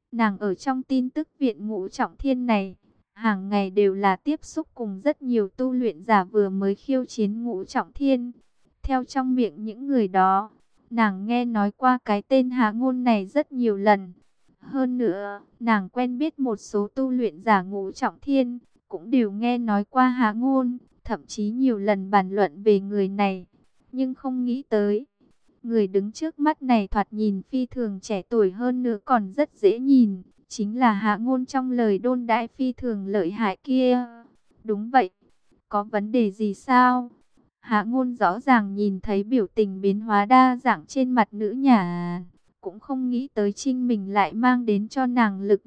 Nàng ở trong tin tức viện Ngũ Trọng Thiên này, hàng ngày đều là tiếp xúc cùng rất nhiều tu luyện giả vừa mới khiêu chiến Ngũ Trọng Thiên. Theo trong miệng những người đó, nàng nghe nói qua cái tên Hạ Ngôn này rất nhiều lần. Hơn nữa, nàng quen biết một số tu luyện giả Ngũ Trọng Thiên, cũng đều nghe nói qua Hạ Ngôn, thậm chí nhiều lần bàn luận về người này. Nhưng không nghĩ tới, người đứng trước mắt này thoạt nhìn phi thường trẻ tuổi hơn nữa còn rất dễ nhìn, chính là Hạ Ngôn trong lời đồn đại phi thường lợi hại kia. Đúng vậy, có vấn đề gì sao? Hạ Ngôn rõ ràng nhìn thấy biểu tình biến hóa đa dạng trên mặt nữ nhà, cũng không nghĩ tới Trinh mình lại mang đến cho nàng lực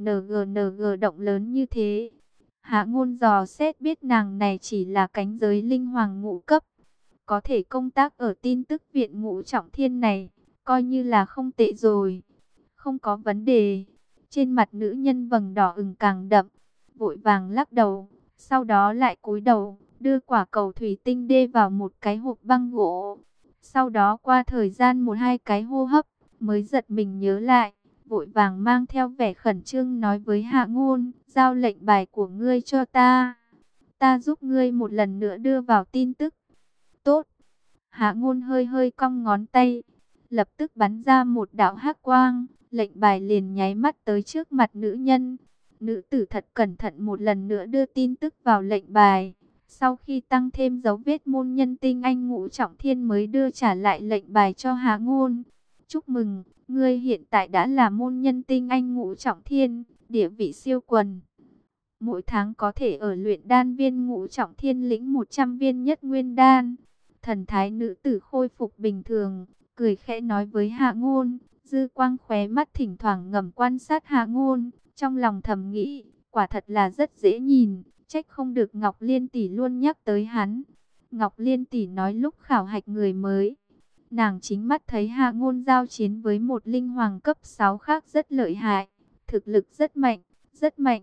NG động lớn như thế. Hạ Ngôn dò xét biết nàng này chỉ là cánh giới linh hoàng ngũ cấp, có thể công tác ở tin tức viện Ngũ Trọng Thiên này, coi như là không tệ rồi. Không có vấn đề. Trên mặt nữ nhân vầng đỏ ửng càng đậm, vội vàng lắc đầu, sau đó lại cúi đầu, đưa quả cầu thủy tinh đê vào một cái hộp băng gỗ. Sau đó qua thời gian một hai cái hô hấp, mới giật mình nhớ lại, vội vàng mang theo vẻ khẩn trương nói với Hạ Ngôn, giao lệnh bài của ngươi cho ta. Ta giúp ngươi một lần nữa đưa vào tin tức. Tốt. Hạ Ngôn hơi hơi cong ngón tay, lập tức bắn ra một đạo hắc quang, lệnh bài liền nháy mắt tới trước mặt nữ nhân. Nữ tử thật cẩn thận một lần nữa đưa tin tức vào lệnh bài. Sau khi tăng thêm dấu vết môn nhân tinh anh Ngũ Trọng Thiên mới đưa trả lại lệnh bài cho Hạ Ngôn. Chúc mừng, ngươi hiện tại đã là môn nhân tinh anh Ngũ Trọng Thiên, địa vị siêu quần. Mỗi tháng có thể ở luyện đan viên Ngũ Trọng Thiên lĩnh 100 viên nhất nguyên đan. Thần thái nữ tử khôi phục bình thường, cười khẽ nói với Hạ Ngôn, dư quang khóe mắt thỉnh thoảng ngầm quan sát Hạ Ngôn, trong lòng thầm nghĩ, quả thật là rất dễ nhìn, trách không được Ngọc Liên tỷ luôn nhắc tới hắn. Ngọc Liên tỷ nói lúc khảo hạch người mới, nàng chính mắt thấy Hạ Ngôn giao chiến với một linh hoàng cấp 6 khác rất lợi hại, thực lực rất mạnh, rất mạnh.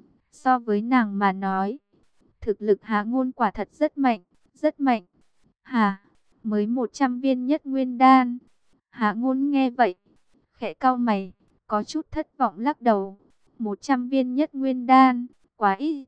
So với nàng mà nói, thực lực Hạ Ngôn quả thật rất mạnh, rất mạnh. Hà, mới 100 viên nhất nguyên đan. Hạ Ngôn nghe vậy, khẽ cau mày, có chút thất vọng lắc đầu. 100 viên nhất nguyên đan, quá ít.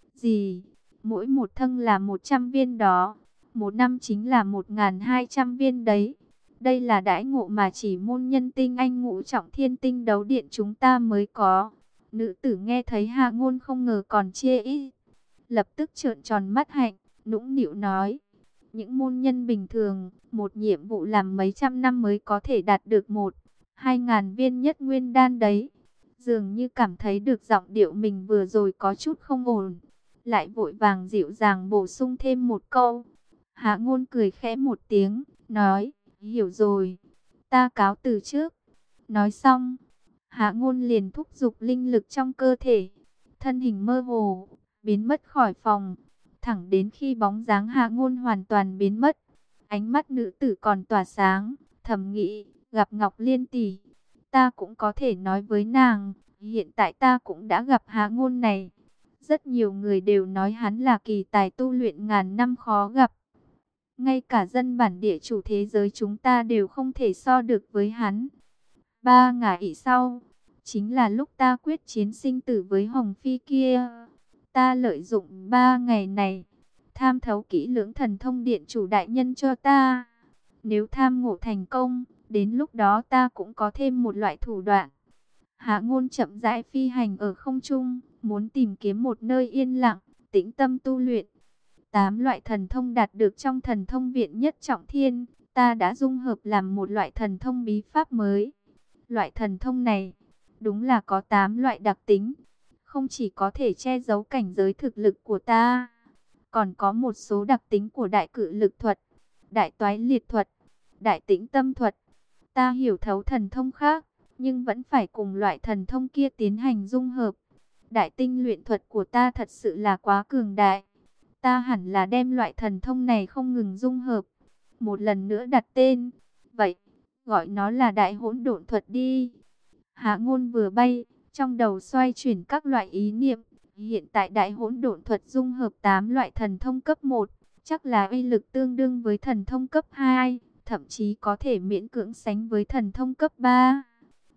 Gì? Mỗi một thân là 100 viên đó. Một năm chính là 1.200 viên đấy. Đây là đãi ngộ mà chỉ môn nhân tinh anh Ngũ Trọng Thiên tinh đấu điện chúng ta mới có. Nữ tử nghe thấy Hạ Ngôn không ngờ còn chê ít, lập tức trợn tròn mắt hạnh, nũng nịu nói. Những môn nhân bình thường, một nhiệm vụ làm mấy trăm năm mới có thể đạt được 1-2 ngàn viên nhất nguyên đan đấy. Dường như cảm thấy được giọng điệu mình vừa rồi có chút không ổn, lại vội vàng dịu dàng bổ sung thêm một câu. Hạ Ngôn cười khẽ một tiếng, nói, hiểu rồi, ta cáo từ trước. Nói xong, Hạ Ngôn liền thúc giục linh lực trong cơ thể, thân hình mơ hồ, biến mất khỏi phòng. Thẳng đến khi bóng dáng Hạ Ngôn hoàn toàn biến mất, ánh mắt nữ tử còn tỏa sáng, thầm nghĩ, gặp Ngọc Liên tỷ, ta cũng có thể nói với nàng, hiện tại ta cũng đã gặp Hạ Ngôn này. Rất nhiều người đều nói hắn là kỳ tài tu luyện ngàn năm khó gặp. Ngay cả dân bản địa chủ thế giới chúng ta đều không thể so được với hắn. 3 ngày sau, chính là lúc ta quyết chiến sinh tử với Hồng Phi kia. Ta lợi dụng 3 ngày này, tham thấu kỹ lưỡng thần thông điện chủ đại nhân cho ta. Nếu tham ngộ thành công, đến lúc đó ta cũng có thêm một loại thủ đoạn. Hạ Ngôn chậm rãi phi hành ở không trung, muốn tìm kiếm một nơi yên lặng, tĩnh tâm tu luyện. 8 loại thần thông đạt được trong thần thông viện nhất trọng thiên, ta đã dung hợp làm một loại thần thông bí pháp mới. Loại thần thông này, đúng là có 8 loại đặc tính, không chỉ có thể che giấu cảnh giới thực lực của ta, còn có một số đặc tính của đại cự lực thuật, đại toái liệt thuật, đại tĩnh tâm thuật. Ta hiểu thấu thần thông khác, nhưng vẫn phải cùng loại thần thông kia tiến hành dung hợp. Đại tinh luyện thuật của ta thật sự là quá cường đại. Ta hẳn là đem loại thần thông này không ngừng dung hợp. Một lần nữa đặt tên. Vậy, gọi nó là đại hỗn độn thuật đi. Hạ Ngôn vừa bay, trong đầu xoay chuyển các loại ý niệm. Hiện tại đại hỗn độn thuật dung hợp 8 loại thần thông cấp 1. Chắc là uy lực tương đương với thần thông cấp 2. Thậm chí có thể miễn cưỡng sánh với thần thông cấp 3.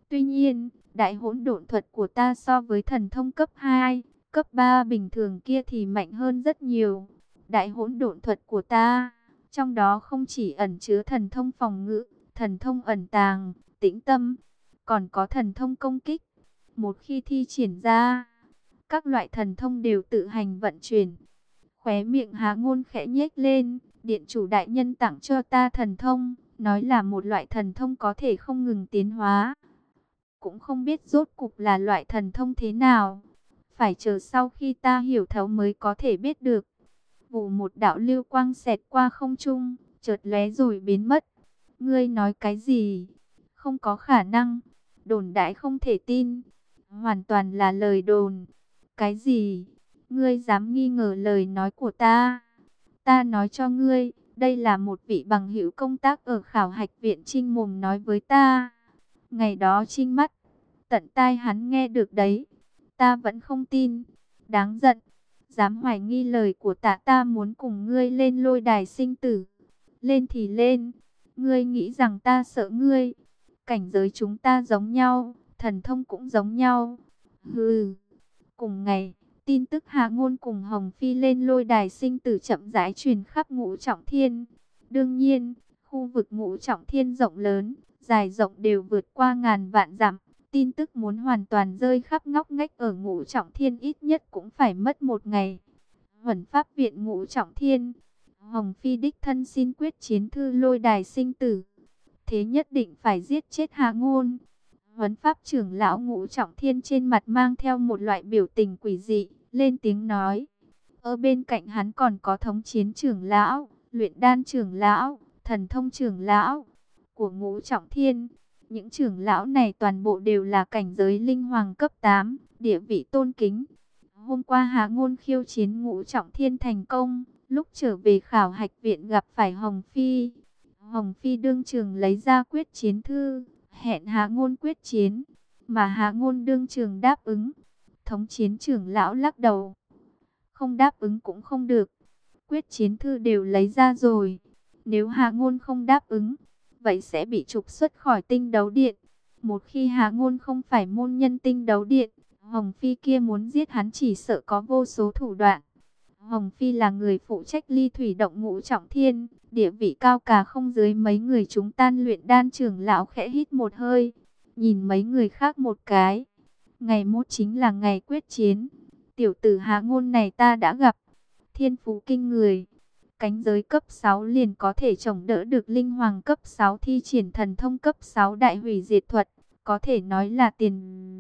Tuy nhiên, đại hỗn độn thuật của ta so với thần thông cấp 2, cấp 3 bình thường kia thì mạnh hơn rất nhiều. Đại hỗn độn thuật của ta, trong đó không chỉ ẩn chứa thần thông phòng ngự, thần thông ẩn tàng, tĩnh tâm, còn có thần thông công kích. Một khi thi triển ra, các loại thần thông đều tự hành vận chuyển. Khóe miệng Há Ngôn khẽ nhếch lên, điện chủ đại nhân tặng cho ta thần thông, nói là một loại thần thông có thể không ngừng tiến hóa. Cũng không biết rốt cục là loại thần thông thế nào. Phải chờ sau khi ta hiểu thấu mới có thể biết được. Vù một đạo lưu quang xẹt qua không trung, chợt lóe rồi biến mất. Ngươi nói cái gì? Không có khả năng. Đồn đại không thể tin. Hoàn toàn là lời đồn. Cái gì? Ngươi dám nghi ngờ lời nói của ta? Ta nói cho ngươi, đây là một vị bằng hữu công tác ở khảo hạch viện Trinh mồm nói với ta. Ngày đó Trinh mắt, tận tai hắn nghe được đấy. Ta vẫn không tin. Đáng giận. Dám hoài nghi lời của ta muốn cùng ngươi lên lôi đài sinh tử. Lên thì lên. Ngươi nghĩ rằng ta sợ ngươi. Cảnh giới chúng ta giống nhau, thần thông cũng giống nhau. Hừ. Cùng ngày, tin tức Hạ Ngôn cùng Hồng Phi lên lôi đài sinh tử chậm rãi truyền khắp Ngũ Trọng Thiên. Đương nhiên, khu vực Ngũ Trọng Thiên rộng lớn, dài rộng đều vượt qua ngàn vạn dặm. Tin tức muốn hoàn toàn rơi khắp ngóc ngách ở Ngũ Trọng Thiên ít nhất cũng phải mất một ngày. Huẩn Pháp viện Ngũ Trọng Thiên, Hồng Phi đích thân xin quyết chiến thư lôi đài sinh tử. Thế nhất định phải giết chết Hạ Ngôn. Huấn Pháp trưởng lão Ngũ Trọng Thiên trên mặt mang theo một loại biểu tình quỷ dị, lên tiếng nói. Ở bên cạnh hắn còn có thống chiến trưởng lão, luyện đan trưởng lão, thần thông trưởng lão của Ngũ Trọng Thiên. Những trưởng lão này toàn bộ đều là cảnh giới linh hoàng cấp 8, địa vị tôn kính. Hôm qua Hạ Ngôn khiêu chiến Ngũ Trọng Thiên thành công, lúc trở về khảo hạch viện gặp phải Hồng Phi. Hồng Phi đương trường lấy ra quyết chiến thư, hẹn Hạ Ngôn quyết chiến, mà Hạ Ngôn đương trường đáp ứng. Thống chiến trưởng lão lắc đầu. Không đáp ứng cũng không được. Quyết chiến thư đều lấy ra rồi. Nếu Hạ Ngôn không đáp ứng, vậy sẽ bị trục xuất khỏi tinh đấu điện. Một khi Hạ Ngôn không phải môn nhân tinh đấu điện, Hồng Phi kia muốn giết hắn chỉ sợ có vô số thủ đoạn. Hồng Phi là người phụ trách ly thủy động Ngũ Trọng Thiên, địa vị cao cả không dưới mấy người chúng tan luyện đan trưởng lão khẽ hít một hơi, nhìn mấy người khác một cái. Ngày mốt chính là ngày quyết chiến. Tiểu tử Hạ Ngôn này ta đã gặp, thiên phú kinh người. Cánh giới cấp 6 liền có thể chống đỡ được linh hoàng cấp 6 thi triển thần thông cấp 6 đại hủy diệt thuật, có thể nói là tiền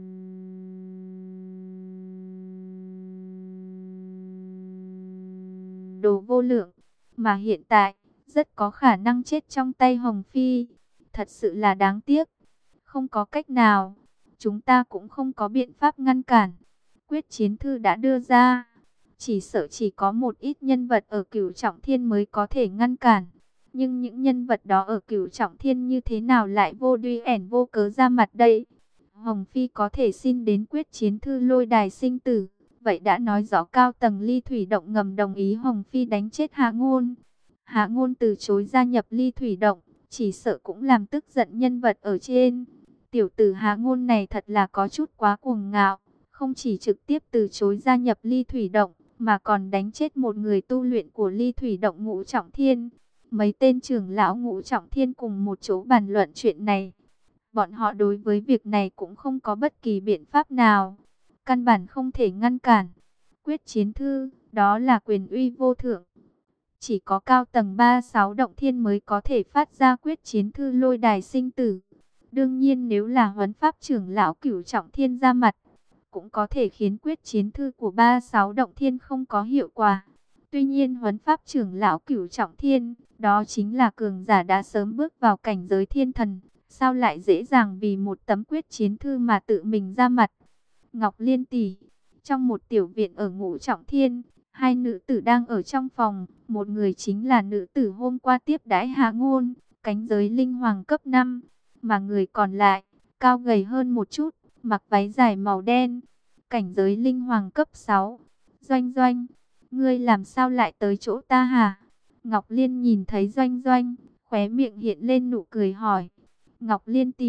đồ vô lượng, mà hiện tại rất có khả năng chết trong tay Hồng Phi. Thật sự là đáng tiếc. Không có cách nào, chúng ta cũng không có biện pháp ngăn cản. Quyết chiến thư đã đưa ra, chỉ sợ chỉ có một ít nhân vật ở Cửu Trọng Thiên mới có thể ngăn cản. Nhưng những nhân vật đó ở Cửu Trọng Thiên như thế nào lại vô duy ẻn vô cớ ra mặt đây? Hồng Phi có thể xin đến quyết chiến thư lôi đài sinh tử, vậy đã nói rõ cao tầng ly thủy động ngầm đồng ý Hồng Phi đánh chết Hạ Ngôn. Hạ Ngôn từ chối gia nhập ly thủy động, chỉ sợ cũng làm tức giận nhân vật ở trên. Tiểu tử Hạ Ngôn này thật là có chút quá cuồng ngạo, không chỉ trực tiếp từ chối gia nhập ly thủy động, mà còn đánh chết một người tu luyện của ly thủy động Ngũ Trọng Thiên. Mấy tên trưởng lão Ngũ Trọng Thiên cùng một chỗ bàn luận chuyện này. Bọn họ đối với việc này cũng không có bất kỳ biện pháp nào, căn bản không thể ngăn cản. Quyết chiến thư, đó là quyền uy vô thượng. Chỉ có cao tầng 36 động thiên mới có thể phát ra quyết chiến thư lôi đài sinh tử. Đương nhiên nếu là Huấn Pháp trưởng lão Cửu Trọng Thiên ra mặt, cũng có thể khiến quyết chiến thư của 36 động thiên không có hiệu quả. Tuy nhiên Huấn Pháp trưởng lão Cửu Trọng Thiên, đó chính là cường giả đã sớm bước vào cảnh giới thiên thần, sao lại dễ dàng vì một tấm quyết chiến thư mà tự mình ra mặt. Ngọc Liên tỷ, trong một tiểu viện ở Ngũ Trọng Thiên, hai nữ tử đang ở trong phòng, một người chính là nữ tử hôm qua tiếp đãi Hạ Ngôn, cánh giới linh hoàng cấp 5, mà người còn lại, cao gầy hơn một chút, mặc váy dài màu đen, cảnh giới linh hoàng cấp 6. Doanh Doanh, ngươi làm sao lại tới chỗ ta hả? Ngọc Liên nhìn thấy Doanh Doanh, khóe miệng hiện lên nụ cười hỏi. Ngọc Liên tỷ,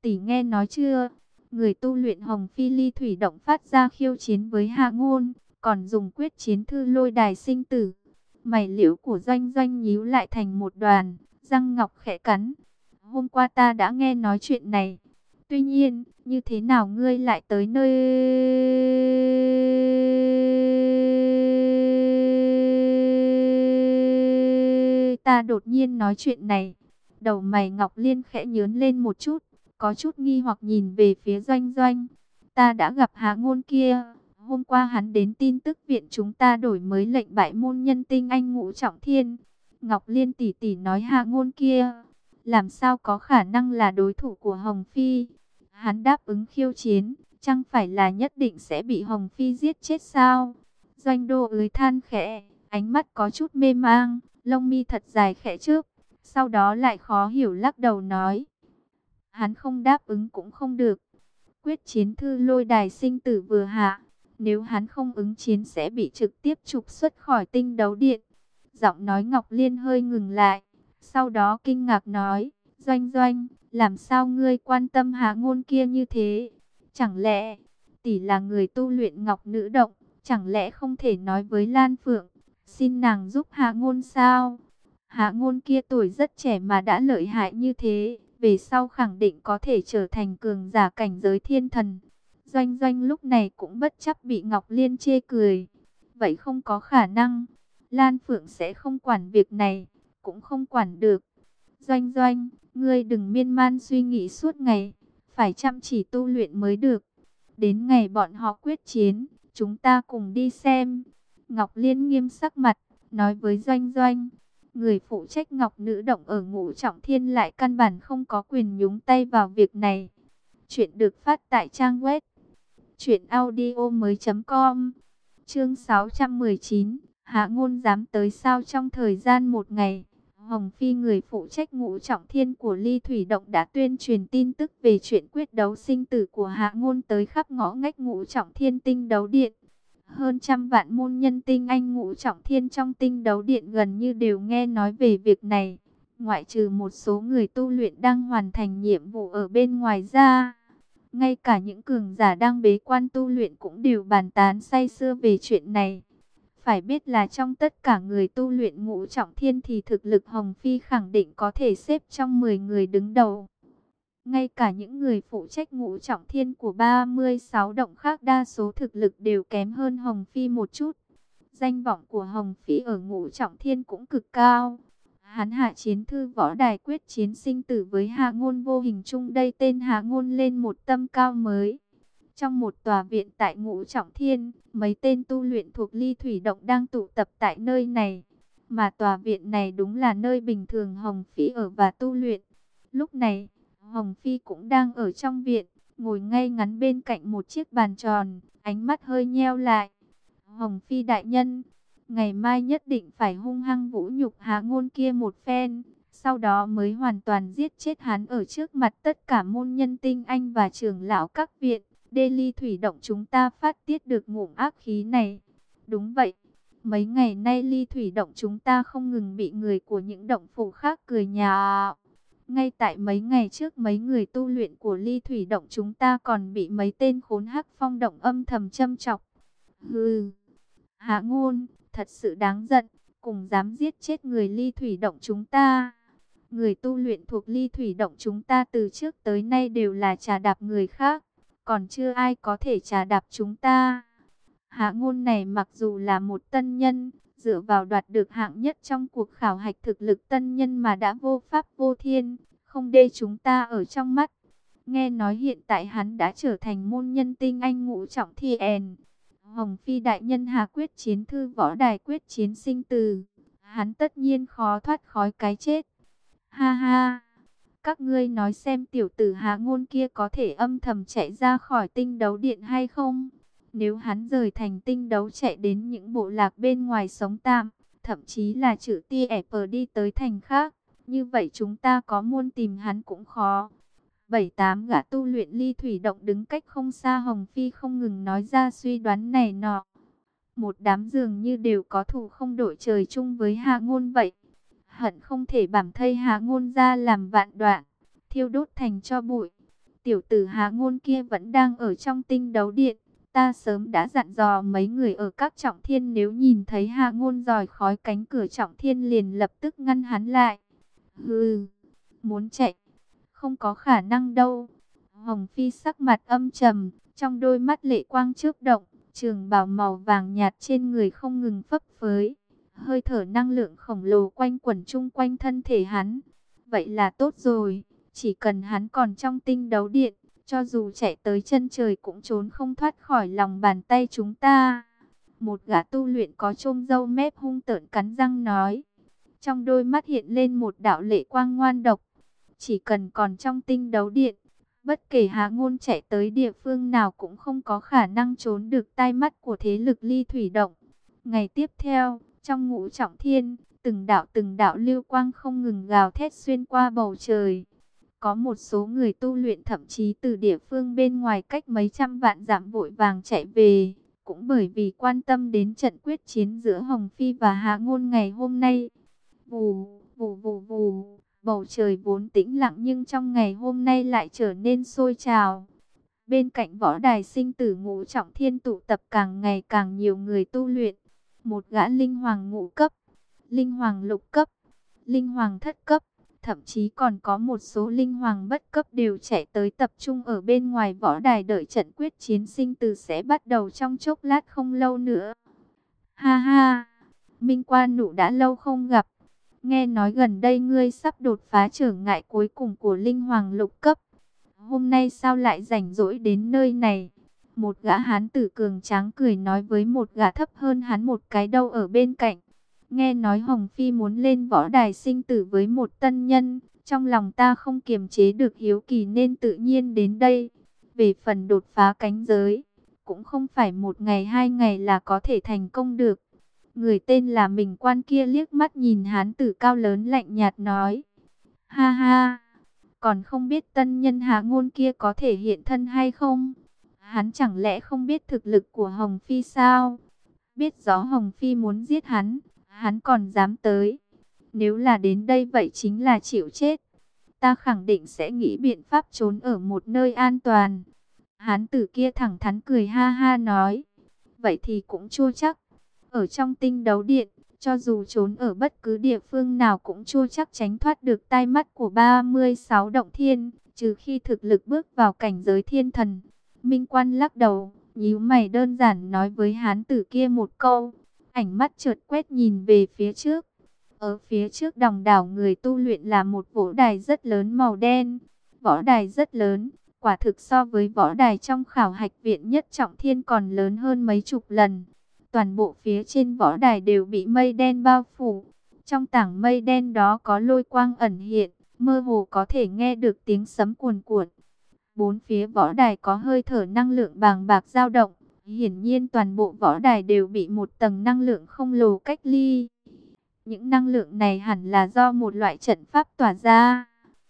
tỷ nghe nói chưa? Người tu luyện Hồng Phi Ly Thủy Động phát ra khiêu chiến với Hạ Ngôn, còn dùng quyết chiến thư lôi đài sinh tử. Mày liễu của Doanh Doanh nhíu lại thành một đoàn, răng ngọc khẽ cắn. Hôm qua ta đã nghe nói chuyện này. Tuy nhiên, như thế nào ngươi lại tới nơi ta đột nhiên nói chuyện này? Đầu mày Ngọc Liên khẽ nhướng lên một chút, có chút nghi hoặc nhìn về phía Doanh Doanh. Ta đã gặp Hạ Ngôn kia. Hôm qua hắn đến tin tức viện chúng ta đổi mới lệnh bại môn nhân tinh anh Ngũ Trọng Thiên. Ngọc Liên tỷ tỷ nói Hạ Ngôn kia làm sao có khả năng là đối thủ của Hồng Phi? Hắn đáp ứng khiêu chiến, chẳng phải là nhất định sẽ bị Hồng Phi giết chết sao? Doanh Đô ới than khẽ, ánh mắt có chút mê mang, lông mi thật dài khẽ trước, sau đó lại khó hiểu lắc đầu nói. Hắn không đáp ứng cũng không được. Quyết chiến thư lôi đài sinh tử vừa hạ, nếu hắn không ứng chiến sẽ bị trực tiếp trục xuất khỏi tinh đấu điện. Giọng nói Ngọc Liên hơi ngừng lại, sau đó kinh ngạc nói, Doanh Doanh, làm sao ngươi quan tâm Hạ Ngôn kia như thế? Chẳng lẽ tỷ là người tu luyện Ngọc Nữ Động, chẳng lẽ không thể nói với Lan Phượng, xin nàng giúp Hạ Ngôn sao? Hạ Ngôn kia tuổi rất trẻ mà đã lợi hại như thế, về sau khẳng định có thể trở thành cường giả cảnh giới thiên thần. Doanh Doanh lúc này cũng bất chấp bị Ngọc Liên chê cười. Vậy không có khả năng. Lan Phượng sẽ không quản việc này, cũng không quản được. Doanh Doanh, ngươi đừng miên man suy nghĩ suốt ngày, phải chăm chỉ tu luyện mới được. Đến ngày bọn họ quyết chiến, chúng ta cùng đi xem. Ngọc Liên nghiêm sắc mặt, nói với Doanh Doanh. Người phụ trách Ngọc Nữ Động ở Ngũ Trọng Thiên lại căn bản không có quyền nhúng tay vào việc này. Chuyện được phát tại trang web truyệnaudiomoi.com. Chương 619, Hạ Ngôn dám tới sao? Trong thời gian một ngày, Hồng Phi, người phụ trách Ngũ Trọng Thiên của Ly Thủy Động, đã tuyên truyền tin tức về chuyện quyết đấu sinh tử của Hạ Ngôn tới khắp ngõ ngách Ngũ Trọng Thiên tinh đấu điện. Hơn trăm vạn môn nhân tinh anh Ngũ Trọng Thiên trong tinh đấu điện gần như đều nghe nói về việc này, ngoại trừ một số người tu luyện đang hoàn thành nhiệm vụ ở bên ngoài ra. Ngay cả những cường giả đang bế quan tu luyện cũng đều bàn tán say sưa về chuyện này. Phải biết là trong tất cả người tu luyện Ngũ Trọng Thiên thì thực lực Hồng Phi khẳng định có thể xếp trong 10 người đứng đầu. Ngay cả những người phụ trách Ngũ Trọng Thiên của 36 động khác đa số thực lực đều kém hơn Hồng Phi một chút. Danh vọng của Hồng Phi ở Ngũ Trọng Thiên cũng cực cao. Hắn hạ chiến thư võ đài quyết chiến sinh tử với Hạ Ngôn vô hình chung đây tên Hạ Ngôn lên một tầm cao mới. Trong một tòa viện tại Ngũ Trọng Thiên, mấy tên tu luyện thuộc Ly Thủy Động đang tụ tập tại nơi này. Mà tòa viện này đúng là nơi bình thường Hồng Phi ở và tu luyện. Lúc này, Hồng Phi cũng đang ở trong viện, ngồi ngay ngắn bên cạnh một chiếc bàn tròn, ánh mắt hơi nheo lại. Hồng Phi đại nhân, ngày mai nhất định phải hung hăng vũ nhục Hạ Ngôn kia một phen, sau đó mới hoàn toàn giết chết hắn ở trước mặt tất cả môn nhân tinh anh và trưởng lão các viện. Ly Thủy Động chúng ta phát tiết được ngụm ác khí này. Đúng vậy, mấy ngày nay Ly Thủy Động chúng ta không ngừng bị người của những động phủ khác cười nhạo. Ngay tại mấy ngày trước, mấy người tu luyện của Ly Thủy Động chúng ta còn bị mấy tên khốn Hắc Phong Động âm thầm châm chọc. Hừ, Hạ Ngôn, thật sự đáng giận, cùng dám giết chết người Ly Thủy Động chúng ta. Người tu luyện thuộc Ly Thủy Động chúng ta từ trước tới nay đều là trà đạp người khác, còn chưa ai có thể trà đạp chúng ta. Hạ Ngôn này mặc dù là một tân nhân, dựa vào đoạt được hạng nhất trong cuộc khảo hạch thực lực tân nhân mà đã vô pháp vô thiên, không đê chúng ta ở trong mắt. Nghe nói hiện tại hắn đã trở thành môn nhân tinh anh Ngũ Trọng Thiên. Hồng Phi đại nhân hạ quyết chiến thư võ đài quyết chiến sinh tử, hắn tất nhiên khó thoát khỏi cái chết. Ha ha, các ngươi nói xem tiểu tử Hạ Ngôn kia có thể âm thầm chạy ra khỏi tinh đấu điện hay không? Nếu hắn rời thành tinh đấu chạy đến những bộ lạc bên ngoài sống tạm, thậm chí là chữ TF đi tới thành khác, như vậy chúng ta có muốn tìm hắn cũng khó. 7-8 gã tu luyện Ly Thủy Động đứng cách không xa Hồng Phi không ngừng nói ra suy đoán này nọ. Một đám dường như đều có thù không đội trời chung với Hạ Ngôn vậy. Hận không thể bảm thây Hạ Ngôn ra làm vạn đoạn, thiêu đốt thành tro bụi. tiểu tử Hà Ngôn kia vẫn đang ở trong tinh đấu điện. Ta sớm đã dặn dò mấy người ở các trọng thiên nếu nhìn thấy Hà Ngôn rời khỏi cánh cửa trọng thiên liền lập tức ngăn hắn lại. Hừ, muốn chạy, không có khả năng đâu. Hồng Phi sắc mặt âm trầm, trong đôi mắt lệ quang chớp động, trường bào màu vàng nhạt trên người không ngừng phấp phới. Hơi thở năng lượng khổng lồ quanh quẩn chung quanh thân thể hắn. Vậy là tốt rồi, chỉ cần hắn còn trong tinh đấu điện, cho dù chạy tới chân trời cũng trốn không thoát khỏi lòng bàn tay chúng ta. Một gã tu luyện có chôm râu mép hung tợn cắn răng nói. Trong đôi mắt hiện lên một đạo lệ quang ngoan độc. Chỉ cần còn trong tinh đấu điện, bất kể Hà Ngôn chạy tới địa phương nào cũng không có khả năng trốn được tai mắt của thế lực Ly Thủy Động. Ngày tiếp theo, trong ngũ trọng thiên, từng đạo lưu quang không ngừng gào thét xuyên qua bầu trời. Có một số người tu luyện thậm chí từ địa phương bên ngoài cách mấy trăm vạn dặm vội vàng chạy về, cũng bởi vì quan tâm đến trận quyết chiến giữa Hồng Phi và Hà Ngôn ngày hôm nay. Vù, vù vù vù, bầu trời vốn tĩnh lặng nhưng trong ngày hôm nay lại trở nên sôi trào. Bên cạnh võ đài sinh tử ngũ trọng thiên tụ tập càng ngày càng nhiều người tu luyện. Một gã linh hoàng ngũ cấp, linh hoàng lục cấp, linh hoàng thất cấp, thậm chí còn có một số linh hoàng bất cấp đều chạy tới tập trung ở bên ngoài võ đài đợi trận quyết chiến sinh tử sẽ bắt đầu trong chốc lát không lâu nữa. Ha ha, Minh Quan Nụ đã lâu không gặp. Nghe nói gần đây ngươi sắp đột phá trở ngại cuối cùng của linh hoàng lục cấp. Hôm nay sao lại rảnh rỗi đến nơi này? Một gã hán tử cường tráng cười nói với một gã thấp hơn hắn một cái đầu ở bên cạnh. Nghe nói Hồng Phi muốn lên võ đài sinh tử với một tân nhân. Trong lòng ta không kiềm chế được hiếu kỳ nên tự nhiên đến đây. Về phần đột phá cánh giới, cũng không phải một ngày hai ngày là có thể thành công được. Người tên là Minh Quan kia liếc mắt nhìn hán tử cao lớn lạnh nhạt nói. Ha ha, còn không biết tân nhân Hà Ngôn kia có thể hiện thân hay không? Hắn chẳng lẽ không biết thực lực của Hồng Phi sao? Biết rõ Hồng Phi muốn giết hắn còn dám tới. Nếu là đến đây vậy chính là chịu chết. Ta khẳng định sẽ nghĩ biện pháp trốn ở một nơi an toàn. Hán tử kia thẳng thắn cười ha ha nói. Vậy thì cũng chưa chắc. Ở trong tinh đấu điện, cho dù trốn ở bất cứ địa phương nào cũng chưa chắc tránh thoát được tai mắt của 36 động thiên, trừ khi thực lực bước vào cảnh giới thiên thần. Minh Quan lắc đầu, nhíu mày đơn giản nói với hán tử kia một câu, ảnh mắt chợt quét nhìn về phía trước. Ở phía trước đòng đảo người tu luyện là một võ đài rất lớn màu đen. Võ đài rất lớn, quả thực so với võ đài trong khảo hạch viện nhất trọng thiên còn lớn hơn mấy chục lần. Toàn bộ phía trên võ đài đều bị mây đen bao phủ. Trong tảng mây đen đó có lôi quang ẩn hiện, mơ hồ có thể nghe được tiếng sấm cuồn cuộn. Bốn phía võ đài có hơi thở năng lượng bàng bạc dao động. Hiển nhiên toàn bộ võ đài đều bị một tầng năng lượng khổng lồ cách ly. Những năng lượng này hẳn là do một loại trận pháp tỏa ra.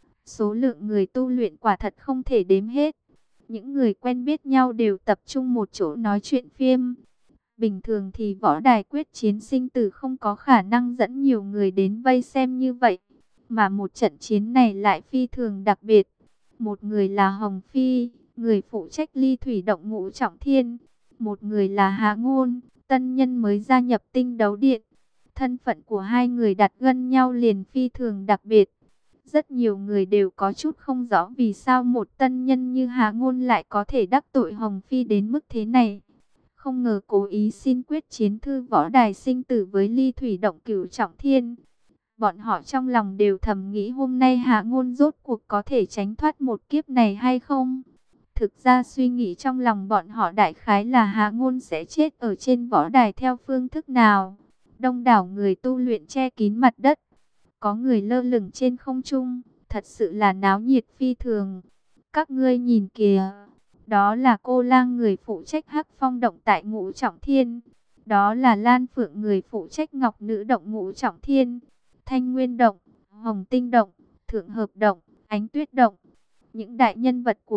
Số lượng người tu luyện quả thật không thể đếm hết. Những người quen biết nhau đều tập trung một chỗ nói chuyện phiếm. Bình thường thì võ đài quyết chiến sinh tử không có khả năng dẫn nhiều người đến vây xem như vậy. Mà một trận chiến này lại phi thường đặc biệt. Một người là Hồng Phi, người phụ trách Ly Thủy Động ngũ trọng thiên. Một người là Hà Ngôn, tân nhân mới gia nhập tinh đấu điện. Thân phận của hai người đặt gần nhau liền phi thường đặc biệt. Rất nhiều người đều có chút không rõ vì sao một tân nhân như Hà Ngôn lại có thể đắc tội Hồng Phi đến mức thế này. Không ngờ cố ý xin quyết chiến thư võ đài sinh tử với Ly Thủy Động cửu trọng thiên. Bọn họ trong lòng đều thầm nghĩ hôm nay Hà Ngôn rốt cuộc có thể tránh thoát một kiếp này hay không. Thực ra suy nghĩ trong lòng bọn họ đại khái là Hà Ngôn sẽ chết ở trên võ đài theo phương thức nào. Đông đảo người tu luyện che kín mặt đất. Có người lơ lửng trên không trung, thật sự là náo nhiệt phi thường. Các ngươi nhìn kìa. Đó là Cô Lang người phụ trách Hắc Phong động tại ngũ trọng thiên. Đó là Lan Phượng người phụ trách Ngọc Nữ động ngũ trọng thiên. Thanh Nguyên động, Hồng Tinh động, Thượng Hợp động, Ánh Tuyết động. Những đại nhân vật của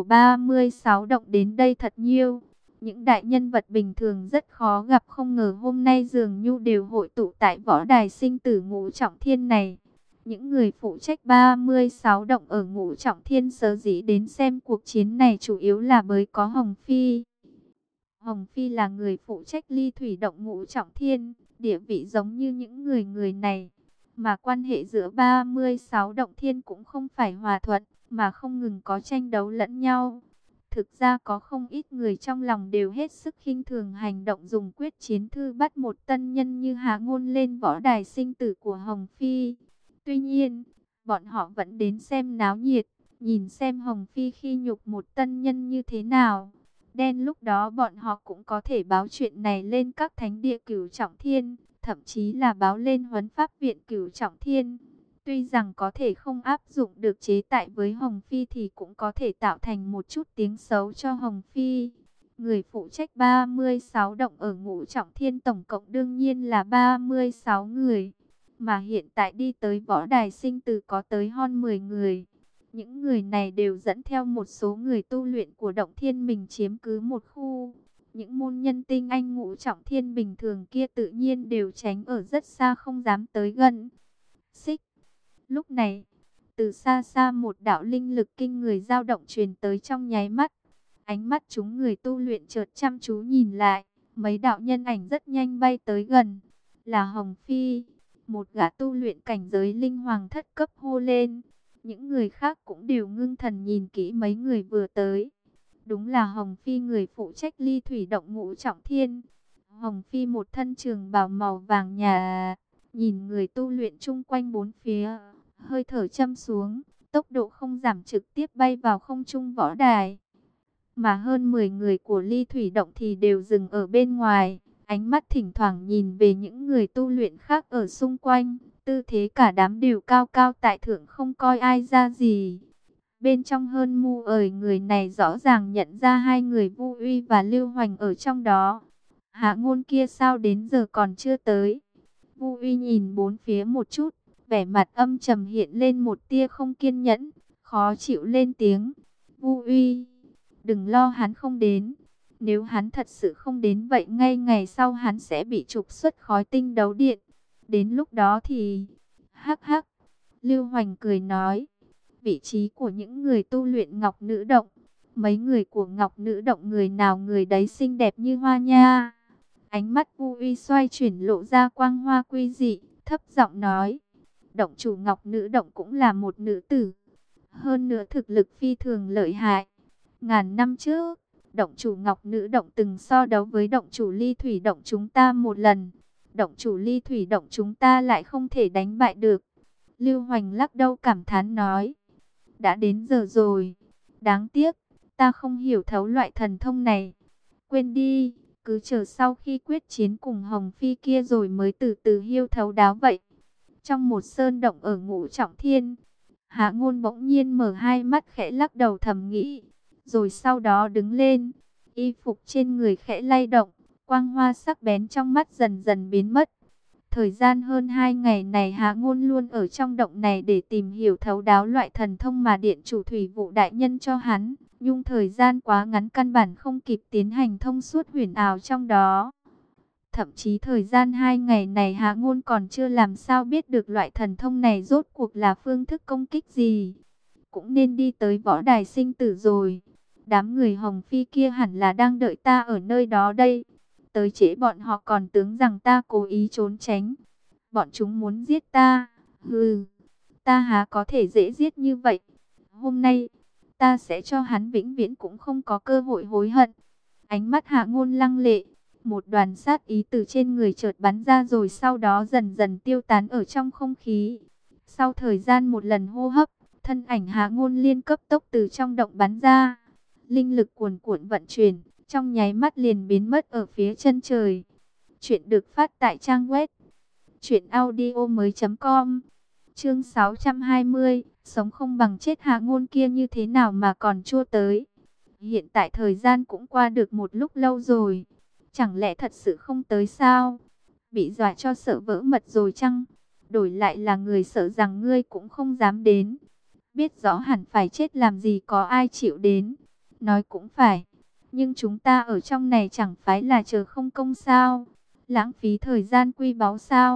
36 động đến đây thật nhiều. Những đại nhân vật bình thường rất khó gặp, không ngờ hôm nay dường như đều hội tụ tại võ đài sinh tử ngũ trọng thiên này. Những người phụ trách 36 động ở Ngũ Trọng Thiên sở dĩ đến xem cuộc chiến này chủ yếu là bởi có Hồng Phi. Hồng Phi là người phụ trách Ly Thủy động Ngũ Trọng Thiên, địa vị giống như những người này. Mà quan hệ giữa 36 động thiên cũng không phải hòa thuận, mà không ngừng có tranh đấu lẫn nhau. Thực ra có không ít người trong lòng đều hết sức khinh thường hành động dùng quyết chiến thư bắt một tân nhân như Hạ Ngôn lên võ đài sinh tử của Hồng Phi. Tuy nhiên, bọn họ vẫn đến xem náo nhiệt, nhìn xem Hồng Phi khi nhục một tân nhân như thế nào. Đen lúc đó bọn họ cũng có thể báo chuyện này lên các thánh địa Cửu Trọng Thiên, thậm chí là báo lên Huấn Pháp viện Cửu Trọng Thiên. Tuy rằng có thể không áp dụng được chế tài với Hồng Phi thì cũng có thể tạo thành một chút tiếng xấu cho Hồng Phi. Người phụ trách 36 động ở Ngũ Trọng Thiên tổng cộng đương nhiên là 36 người. Mà hiện tại đi tới võ đài sinh tử có tới hơn 10 người. Những người này đều dẫn theo một số người tu luyện của động thiên mình chiếm cứ một khu. Những môn nhân tinh anh Ngũ Trọng Thiên bình thường kia tự nhiên đều tránh ở rất xa không dám tới gần. Xích. Lúc này, từ xa xa một đạo linh lực kinh người dao động truyền tới trong nháy mắt. Ánh mắt chúng người tu luyện chợt chăm chú nhìn lại, mấy đạo nhân ảnh rất nhanh bay tới gần. Là Hồng Phi, một gã tu luyện cảnh giới linh hoàng thất cấp hô lên. Những người khác cũng đều ngưng thần nhìn kỹ mấy người vừa tới. Đúng là Hồng Phi người phụ trách Ly Thủy động Ngũ Trọng Thiên. Hồng Phi một thân trường bào màu vàng nhà, nhìn người tu luyện chung quanh bốn phía, hơi thở châm xuống, tốc độ không giảm trực tiếp bay vào không trung võ đài. Mà hơn 10 người của Ly Thủy động thì đều dừng ở bên ngoài, ánh mắt thỉnh thoảng nhìn về những người tu luyện khác ở xung quanh. Tư thế cả đám đều cao cao tại thượng không coi ai ra gì. Bên trong hơn mu ời người này rõ ràng nhận ra hai người Vu Uy và Lưu Hoành ở trong đó. Hạ Ngôn kia sao đến giờ còn chưa tới? Vu Uy nhìn bốn phía một chút, vẻ mặt âm trầm hiện lên một tia không kiên nhẫn, khó chịu lên tiếng. Vu Uy, đừng lo hắn không đến. Nếu hắn thật sự không đến vậy ngay ngày sau hắn sẽ bị trục xuất khói tinh đấu điện. Đến lúc đó thì... Hắc hắc. Lưu Hoành cười nói. Vị trí của những người tu luyện Ngọc Nữ Động. Mấy người của Ngọc Nữ Động người nào người đấy xinh đẹp như hoa nha. Ánh mắt Vu Uy xoay chuyển lộ ra quang hoa quy dị, thấp giọng nói. Động chủ Ngọc Nữ Động cũng là một nữ tử. Hơn nữa thực lực phi thường lợi hại. Ngàn năm trước, động chủ Ngọc Nữ Động từng so đấu với động chủ Ly Thủy Động chúng ta một lần. Động chủ Ly Thủy Động chúng ta lại không thể đánh bại được. Lưu Hoành lắc đầu cảm thán nói. Đã đến giờ rồi. Đáng tiếc, ta không hiểu thấu loại thần thông này. Quên đi, cứ chờ sau khi quyết chiến cùng Hồng Phi kia rồi mới từ từ hiêu thấu đáo vậy. Trong một sơn động ở Ngũ Trọng Thiên, Hạ Ngôn bỗng nhiên mở hai mắt khẽ lắc đầu thầm nghĩ. Rồi sau đó đứng lên, y phục trên người khẽ lay động, quang hoa sắc bén trong mắt dần dần biến mất. Thời gian hơn 2 ngày này Hạ Ngôn luôn ở trong động này để tìm hiểu thấu đáo loại thần thông mà Điện chủ Thủy Vụ đại nhân cho hắn. Nhưng thời gian quá ngắn căn bản không kịp tiến hành thông suốt huyền ảo trong đó. Thậm chí thời gian 2 ngày này Hạ Ngôn còn chưa làm sao biết được loại thần thông này rốt cuộc là phương thức công kích gì. Cũng nên đi tới võ đài sinh tử rồi. Đám người Hồng Phi kia hẳn là đang đợi ta ở nơi đó đây. Tới trễ bọn họ còn tưởng rằng ta cố ý trốn tránh. Bọn chúng muốn giết ta. Hừ, ta há có thể dễ giết như vậy. Hôm nay, ta sẽ cho hắn vĩnh viễn cũng không có cơ hội hối hận. Ánh mắt Hạ Ngôn lăng lệ. Một đoàn sát ý từ trên người chợt bắn ra rồi sau đó dần dần tiêu tán ở trong không khí. Sau thời gian một lần hô hấp, thân ảnh Hạ Ngôn liên cấp tốc từ trong động bắn ra. Linh lực cuồn cuộn vận chuyển, trong nháy mắt liền biến mất ở phía chân trời. Chuyện được phát tại trang web truyệnaudiomoi.com. Chương 620, sống không bằng chết. Hạ Ngôn kia như thế nào mà còn chưa tới? Hiện tại thời gian cũng qua được một lúc lâu rồi. Chẳng lẽ thật sự không tới sao? Bị dọa cho sợ vỡ mật rồi chăng? Đổi lại là người sợ rằng ngươi cũng không dám đến. Biết rõ hẳn phải chết làm gì có ai chịu đến. Nói cũng phải. Nhưng chúng ta ở trong này chẳng phải là chờ không công sao? Lãng phí thời gian quý báu sao?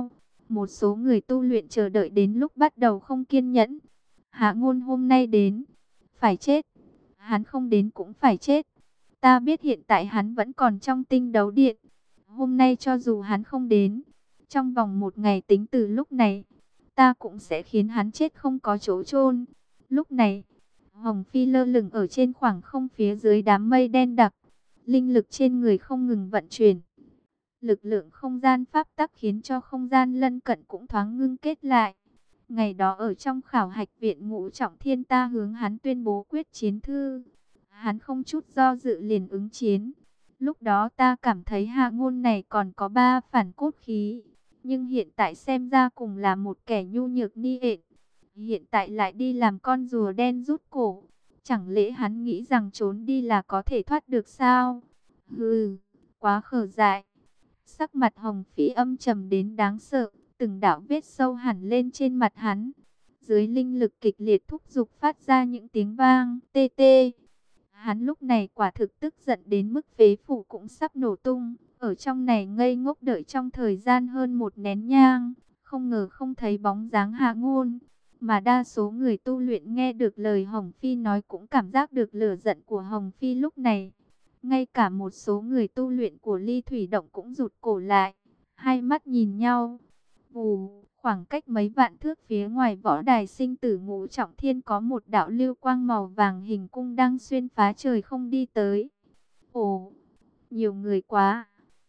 Một số người tu luyện chờ đợi đến lúc bắt đầu không kiên nhẫn. Hạ Ngôn hôm nay đến, phải chết. Hắn không đến cũng phải chết. Ta biết hiện tại hắn vẫn còn trong tinh đấu điện. Hôm nay cho dù hắn không đến, trong vòng 1 ngày tính từ lúc này, ta cũng sẽ khiến hắn chết không có chỗ chôn. Lúc này, Hồng Phi lơ lửng ở trên khoảng không phía dưới đám mây đen đặc. Linh lực trên người không ngừng vận chuyển. Lực lượng không gian pháp tắc khiến cho không gian lân cận cũng thoáng ngưng kết lại. Ngày đó ở trong khảo hạch viện Ngũ Trọng Thiên, ta hướng hắn tuyên bố quyết chiến thư. Hắn không chút do dự liền ứng chiến. Lúc đó ta cảm thấy Hạ Ngôn này còn có 3 phản cốt khí. Nhưng hiện tại xem ra cùng là một kẻ nhu nhược ni ện. Hiện tại lại đi làm con rùa đen rút cổ. Chẳng lẽ hắn nghĩ rằng trốn đi là có thể thoát được sao? Hừ, quá khờ dại. Sắc mặt Hồng Phỉ âm trầm đến đáng sợ, từng đạo vết sâu hẳn lên trên mặt hắn. Dưới linh lực kịch liệt thúc giục phát ra những tiếng vang tê tê. Hắn lúc này quả thực tức giận đến mức phế phủ cũng sắp nổ tung. Ở trong này ngây ngốc đợi trong thời gian hơn 1 nén nhang, không ngờ không thấy bóng dáng Hạ Ngôn. Mà đa số người tu luyện nghe được lời Hồng Phi nói cũng cảm giác được lửa giận của Hồng Phi lúc này. Ngay cả một số người tu luyện của Ly Thủy Động cũng rụt cổ lại, hai mắt nhìn nhau. Vù, khoảng cách mấy vạn thước phía ngoài võ đài sinh tử Ngũ Trọng Thiên có một đạo lưu quang màu vàng hình cung đang xuyên phá trời không đi tới. Ồ, nhiều người quá.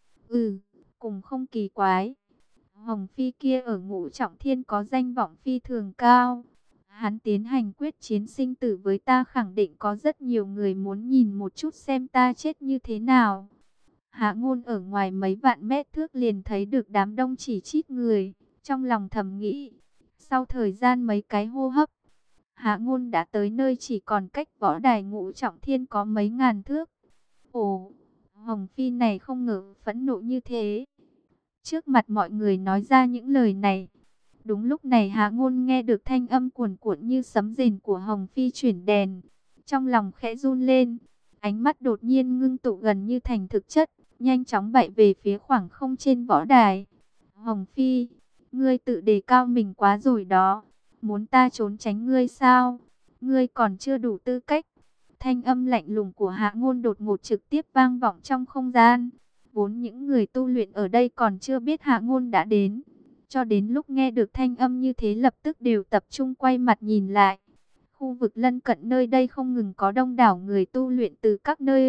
Cùng không kỳ quái. Hồng Phi kia ở Ngũ Trọng Thiên có danh vọng phi thường cao. Hắn tiến hành quyết chiến sinh tử với ta, khẳng định có rất nhiều người muốn nhìn một chút xem ta chết như thế nào. Hạ Ngôn ở ngoài mấy vạn mét thước liền thấy được đám đông chỉ chít người, trong lòng thầm nghĩ. Sau thời gian mấy cái hô hấp, Hạ Ngôn đã tới nơi chỉ còn cách võ đài Ngũ Trọng Thiên có mấy ngàn thước. Ồ, Hồng Phi này không ngờ phẫn nộ như thế. Trước mặt mọi người nói ra những lời này. Đúng lúc này Hạ Ngôn nghe được thanh âm cuồn cuộn như sấm rền của Hồng Phi chuyển đèn. Trong lòng khẽ run lên, ánh mắt đột nhiên ngưng tụ gần như thành thực chất, nhanh chóng bay về phía khoảng không trên võ đài. Hồng Phi, ngươi tự đề cao mình quá rồi đó. Muốn ta trốn tránh ngươi sao? Ngươi còn chưa đủ tư cách. Thanh âm lạnh lùng của Hạ Ngôn đột ngột trực tiếp vang vọng trong không gian. Vốn những người tu luyện ở đây còn chưa biết Hạ Ngôn đã đến. Cho đến lúc nghe được thanh âm như thế lập tức đều tập trung quay mặt nhìn lại. Khu vực lân cận nơi đây không ngừng có đông đảo người tu luyện từ các nơi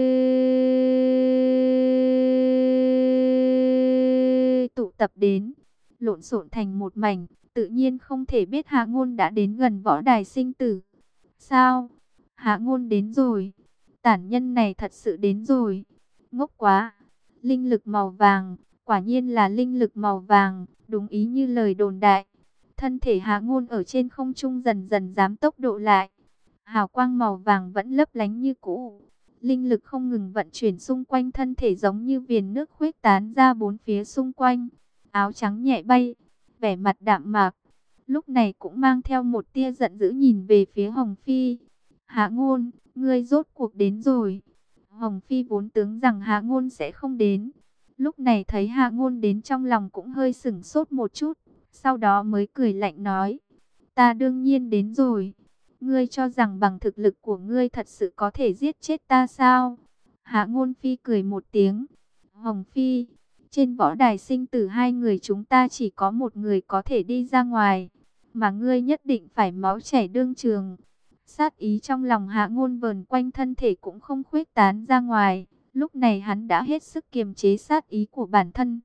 tụ tập đến, lộn xộn thành một mảnh, tự nhiên không thể biết Hạ Ngôn đã đến gần võ đài sinh tử. Sao? Hạ Ngôn đến rồi. Tản nhân này thật sự đến rồi. Ngốc quá. Linh lực màu vàng, quả nhiên là linh lực màu vàng, đúng ý như lời đồn đại. Thân thể Hạ Ngôn ở trên không trung dần dần giảm tốc độ lại. Hào quang màu vàng vẫn lấp lánh như cũ. Linh lực không ngừng vận chuyển xung quanh thân thể giống như viền nước khuếch tán ra bốn phía xung quanh. Áo trắng nhẹ bay, vẻ mặt đạm mạc. Lúc này cũng mang theo một tia giận dữ nhìn về phía Hồng Phi. Hạ Ngôn, ngươi rốt cuộc đến rồi. Hồng Phi vốn tưởng rằng Hạ Ngôn sẽ không đến. Lúc này thấy Hạ Ngôn đến trong lòng cũng hơi sửng sốt một chút. Sau đó mới cười lạnh nói. Ta đương nhiên đến rồi. Ngươi cho rằng bằng thực lực của ngươi thật sự có thể giết chết ta sao? Hạ Ngôn Phi cười một tiếng. Hồng Phi, trên võ đài sinh tử hai người chúng ta chỉ có một người có thể đi ra ngoài. Mà ngươi nhất định phải máu chảy đương trường. Sát ý trong lòng Hạ Ngôn vờn quanh thân thể cũng không khuếch tán ra ngoài. Lúc này hắn đã hết sức kiềm chế sát ý của bản thân.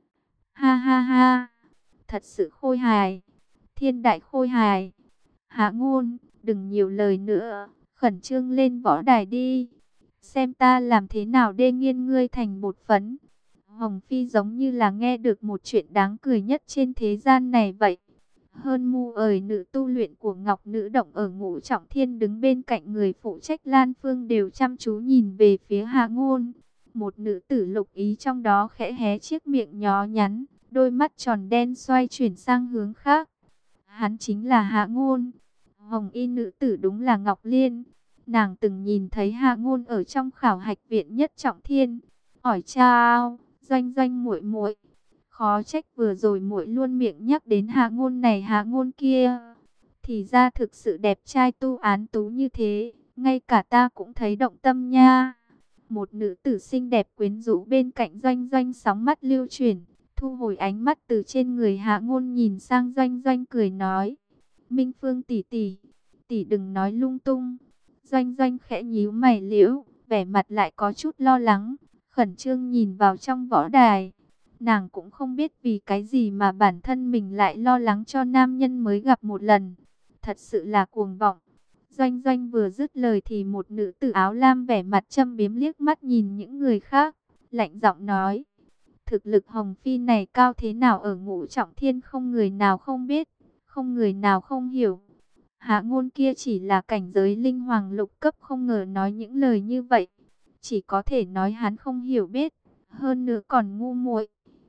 Ha ha ha, thật sự khôi hài, thiên đại khôi hài. Hạ Ngôn, đừng nhiều lời nữa, khẩn trương lên võ đài đi. Xem ta làm thế nào đê nghiên ngươi thành bột phấn. Hồng Phi giống như là nghe được một chuyện đáng cười nhất trên thế gian này vậy. Hơn mu ời nữ tu luyện của Ngọc Nữ Động ở Ngũ Trọng Thiên đứng bên cạnh người phụ trách Lan Phương đều chăm chú nhìn về phía Hạ Ngôn. Một nữ tử lục ý trong đó khẽ hé chiếc miệng nhỏ nhắn, đôi mắt tròn đen xoay chuyển sang hướng khác. Hắn chính là Hạ Ngôn. Hồng y nữ tử đúng là Ngọc Liên. Nàng từng nhìn thấy Hạ Ngôn ở trong khảo hạch viện Nhất Trọng Thiên. Hỏi chào, Doanh Doanh muội muội, Khó trách vừa rồi muội luôn miệng nhắc đến Hạ Ngôn này Hạ Ngôn kia. Thì ra thực sự đẹp trai tu án tú như thế, ngay cả ta cũng thấy động tâm nha. Một nữ tử xinh đẹp quyến rũ bên cạnh Doanh Doanh sóng mắt lưu chuyển, thu hồi ánh mắt từ trên người Hạ Ngôn nhìn sang Doanh Doanh cười nói: Minh Phương tỷ tỷ, tỷ đừng nói lung tung. Doanh Doanh khẽ nhíu mày liễu, vẻ mặt lại có chút lo lắng, khẩn trương nhìn vào trong võ đài. Nàng cũng không biết vì cái gì mà bản thân mình lại lo lắng cho nam nhân mới gặp một lần. Thật sự là cuồng vọng. Doanh Doanh vừa dứt lời thì một nữ tử áo lam vẻ mặt châm biếm liếc mắt nhìn những người khác, lạnh giọng nói: thực lực Hồng Phi này cao thế nào ở Ngũ Trọng Thiên không người nào không biết, không người nào không hiểu. Hạ Ngôn kia chỉ là cảnh giới linh hoàng lục cấp, không ngờ nói những lời như vậy. Chỉ có thể nói hắn không hiểu biết, hơn nữa còn ngu muội.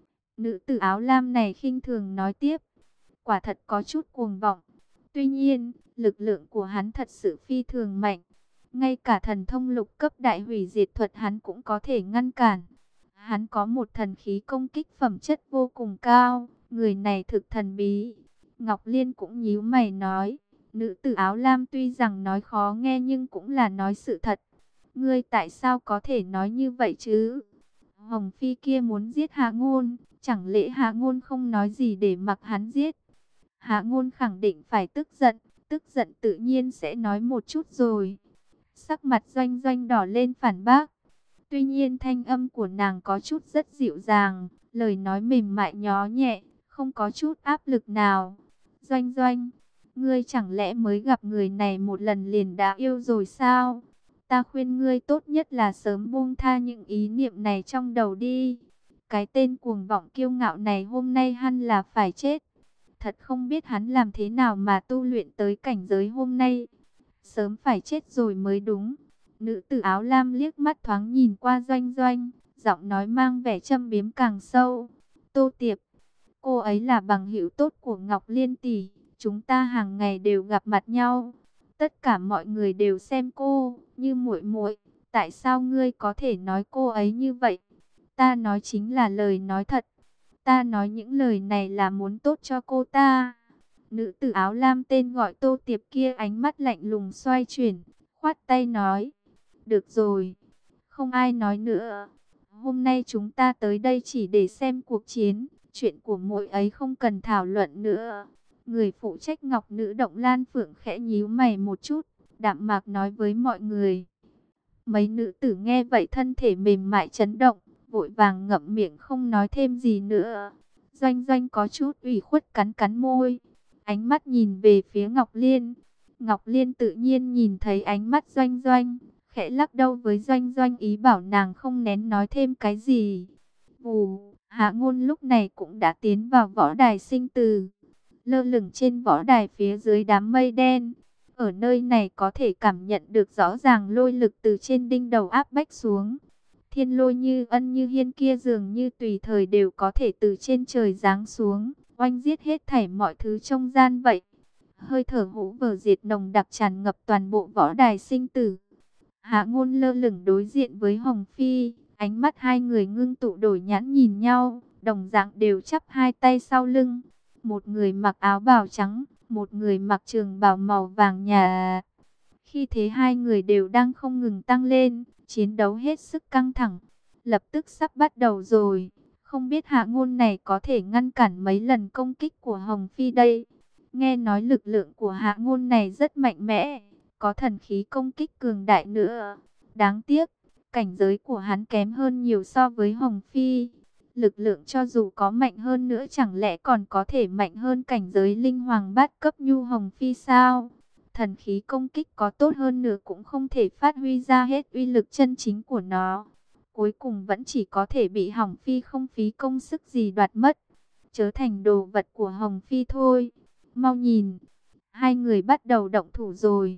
Nữ tử áo lam này khinh thường nói tiếp: quả thật có chút cuồng vọng. Tuy nhiên, lực lượng của hắn thật sự phi thường mạnh. Ngay cả thần thông lục cấp đại hủy diệt thuật hắn cũng có thể ngăn cản. Hắn có một thần khí công kích phẩm chất vô cùng cao. Người này thực thần bí. Ngọc Liên cũng nhíu mày nói: nữ tử áo lam tuy rằng nói khó nghe nhưng cũng là nói sự thật. Ngươi tại sao có thể nói như vậy chứ? Hồng Phi kia muốn giết Hạ Ngôn, chẳng lẽ Hạ Ngôn không nói gì để mặc hắn giết? Hạ Ngôn khẳng định phải tức giận tự nhiên sẽ nói một chút rồi. Sắc mặt Doanh Doanh đỏ lên phản bác. Tuy nhiên thanh âm của nàng có chút rất dịu dàng, lời nói mềm mại nhó nhẹ, không có chút áp lực nào. Doanh Doanh, ngươi chẳng lẽ mới gặp người này một lần liền đã yêu rồi sao? Ta khuyên ngươi tốt nhất là sớm buông tha những ý niệm này trong đầu đi. Cái tên cuồng vọng kiêu ngạo này hôm nay hẳn là phải chết. Thật không biết hắn làm thế nào mà tu luyện tới cảnh giới hôm nay. Sớm phải chết rồi mới đúng. Nữ tử áo lam liếc mắt thoáng nhìn qua Doanh Doanh, giọng nói mang vẻ châm biếm càng sâu. Tô Tiệp, cô ấy là bằng hữu tốt của Ngọc Liên tỷ, chúng ta hàng ngày đều gặp mặt nhau. Tất cả mọi người đều xem cô như muội muội, tại sao ngươi có thể nói cô ấy như vậy? Ta nói chính là lời nói thật. Ta nói những lời này là muốn tốt cho cô ta. Nữ tử áo lam tên gọi Tô Tiệp kia ánh mắt lạnh lùng xoay chuyển, khoát tay nói: được rồi, không ai nói nữa. Hôm nay chúng ta tới đây chỉ để xem cuộc chiến, chuyện của muội ấy không cần thảo luận nữa. Người phụ trách Ngọc Nữ Động Lan Phượng khẽ nhíu mày một chút, đạm mạc nói với mọi người. Mấy nữ tử nghe vậy thân thể mềm mại chấn động, vội vàng ngậm miệng không nói thêm gì nữa. Doanh Doanh có chút ủy khuất cắn cắn môi, ánh mắt nhìn về phía Ngọc Liên. Ngọc Liên tự nhiên nhìn thấy ánh mắt Doanh Doanh, khẽ lắc đầu với Doanh Doanh ý bảo nàng không nén nói thêm cái gì. Vù, Hạ Ngôn lúc này cũng đã tiến vào võ đài sinh tử, lơ lửng trên võ đài phía dưới đám mây đen. Ở nơi này có thể cảm nhận được rõ ràng lôi lực từ trên đỉnh đầu áp bách xuống. Thiên lôi như ân như hiên kia dường như tùy thời đều có thể từ trên trời giáng xuống, oanh giết hết thảy mọi thứ trong gian vậy. Hơi thở hữu vờ diệt nồng đặc tràn ngập toàn bộ võ đài sinh tử. Hạ Ngôn lơ lửng đối diện với Hồng Phi, ánh mắt hai người ngưng tụ đổi nhãn nhìn nhau, đồng dạng đều chắp hai tay sau lưng. Một người mặc áo bào trắng, một người mặc trường bào màu vàng nhạt. Khi thế hai người đều đang không ngừng tăng lên, chiến đấu hết sức căng thẳng. Lập tức sắp bắt đầu rồi, không biết Hạ Ngôn này có thể ngăn cản mấy lần công kích của Hồng Phi đây. Nghe nói lực lượng của Hạ Ngôn này rất mạnh mẽ, có thần khí công kích cường đại nữa. Đáng tiếc, cảnh giới của hắn kém hơn nhiều so với Hồng Phi. Lực lượng cho dù có mạnh hơn nữa chẳng lẽ còn có thể mạnh hơn cảnh giới linh hoàng bát cấp như Hồng Phi sao? Thần khí công kích có tốt hơn nữa cũng không thể phát huy ra hết uy lực chân chính của nó. Cuối cùng vẫn chỉ có thể bị Hồng Phi không phí công sức gì đoạt mất, trở thành đồ vật của Hồng Phi thôi. Mau nhìn, hai người bắt đầu động thủ rồi.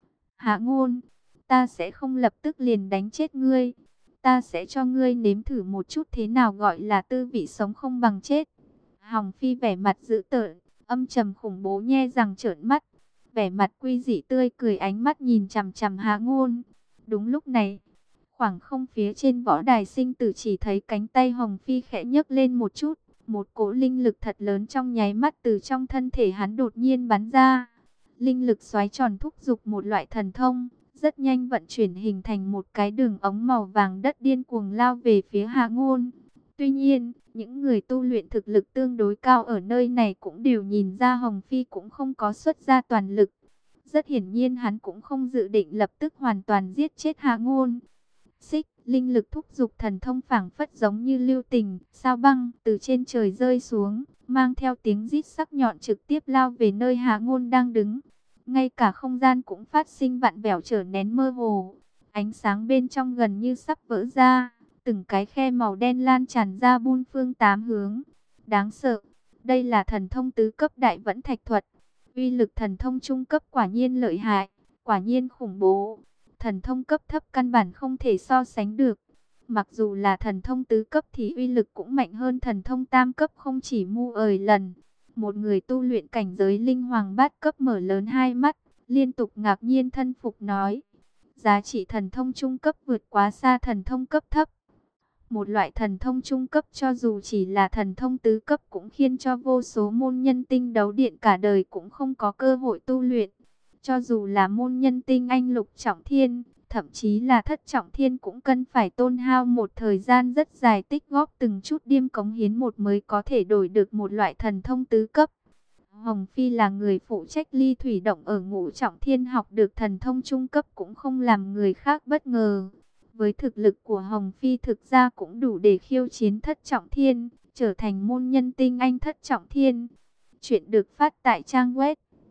Hạ Ngôn, ta sẽ không lập tức liền đánh chết ngươi. Ta sẽ cho ngươi nếm thử một chút thế nào gọi là tư vị sống không bằng chết. Hồng Phi vẻ mặt dữ tợn, âm trầm khủng bố nhe răng trợn mắt. Vẻ mặt quy dị tươi cười ánh mắt nhìn chằm chằm Hạ Ngôn. Đúng lúc này, khoảng không phía trên võ đài sinh tử chỉ thấy cánh tay Hồng Phi khẽ nhấc lên một chút. Một cỗ linh lực thật lớn trong nháy mắt từ trong thân thể hắn đột nhiên bắn ra. Linh lực xoáy tròn thúc giục một loại thần thông, rất nhanh vận chuyển hình thành một cái đường ống màu vàng đất điên cuồng lao về phía Hạ Ngôn. Tuy nhiên, những người tu luyện thực lực tương đối cao ở nơi này cũng đều nhìn ra Hồng Phi cũng không có xuất ra toàn lực. Rất hiển nhiên hắn cũng không dự định lập tức hoàn toàn giết chết Hạ Ngôn. Xích, linh lực thúc giục thần thông phảng phất giống như lưu tình, sao băng từ trên trời rơi xuống, mang theo tiếng rít sắc nhọn trực tiếp lao về nơi Hạ Ngôn đang đứng. Ngay cả không gian cũng phát sinh vặn vẹo trở nên mơ hồ. Ánh sáng bên trong gần như sắp vỡ ra, từng cái khe màu đen lan tràn ra bốn phương tám hướng. Đáng sợ, đây là thần thông tứ cấp đại vẫn thạch thuật. Uy lực thần thông trung cấp quả nhiên lợi hại, quả nhiên khủng bố. Thần thông cấp thấp căn bản không thể so sánh được. Mặc dù là thần thông tứ cấp thì uy lực cũng mạnh hơn thần thông tam cấp không chỉ mu ời lần. Một người tu luyện cảnh giới linh hoàng bát cấp mở lớn hai mắt, liên tục ngạc nhiên thân phục nói. Giá trị thần thông trung cấp vượt quá xa thần thông cấp thấp. Một loại thần thông trung cấp cho dù chỉ là thần thông tứ cấp cũng khiến cho vô số môn nhân tinh đấu điện cả đời cũng không có cơ hội tu luyện. Cho dù là môn nhân tinh anh lục trọng thiên, thậm chí là thất trọng thiên cũng cần phải tôn hao một thời gian rất dài tích góp từng chút điêm cống hiến một mới có thể đổi được một loại thần thông tứ cấp. Hồng Phi là người phụ trách ly thủy động ở ngũ trọng thiên học được thần thông trung cấp cũng không làm người khác bất ngờ. Với thực lực của Hồng Phi thực ra cũng đủ để khiêu chiến thất trọng thiên, trở thành môn nhân tinh anh thất trọng thiên. Chuyện được phát tại trang web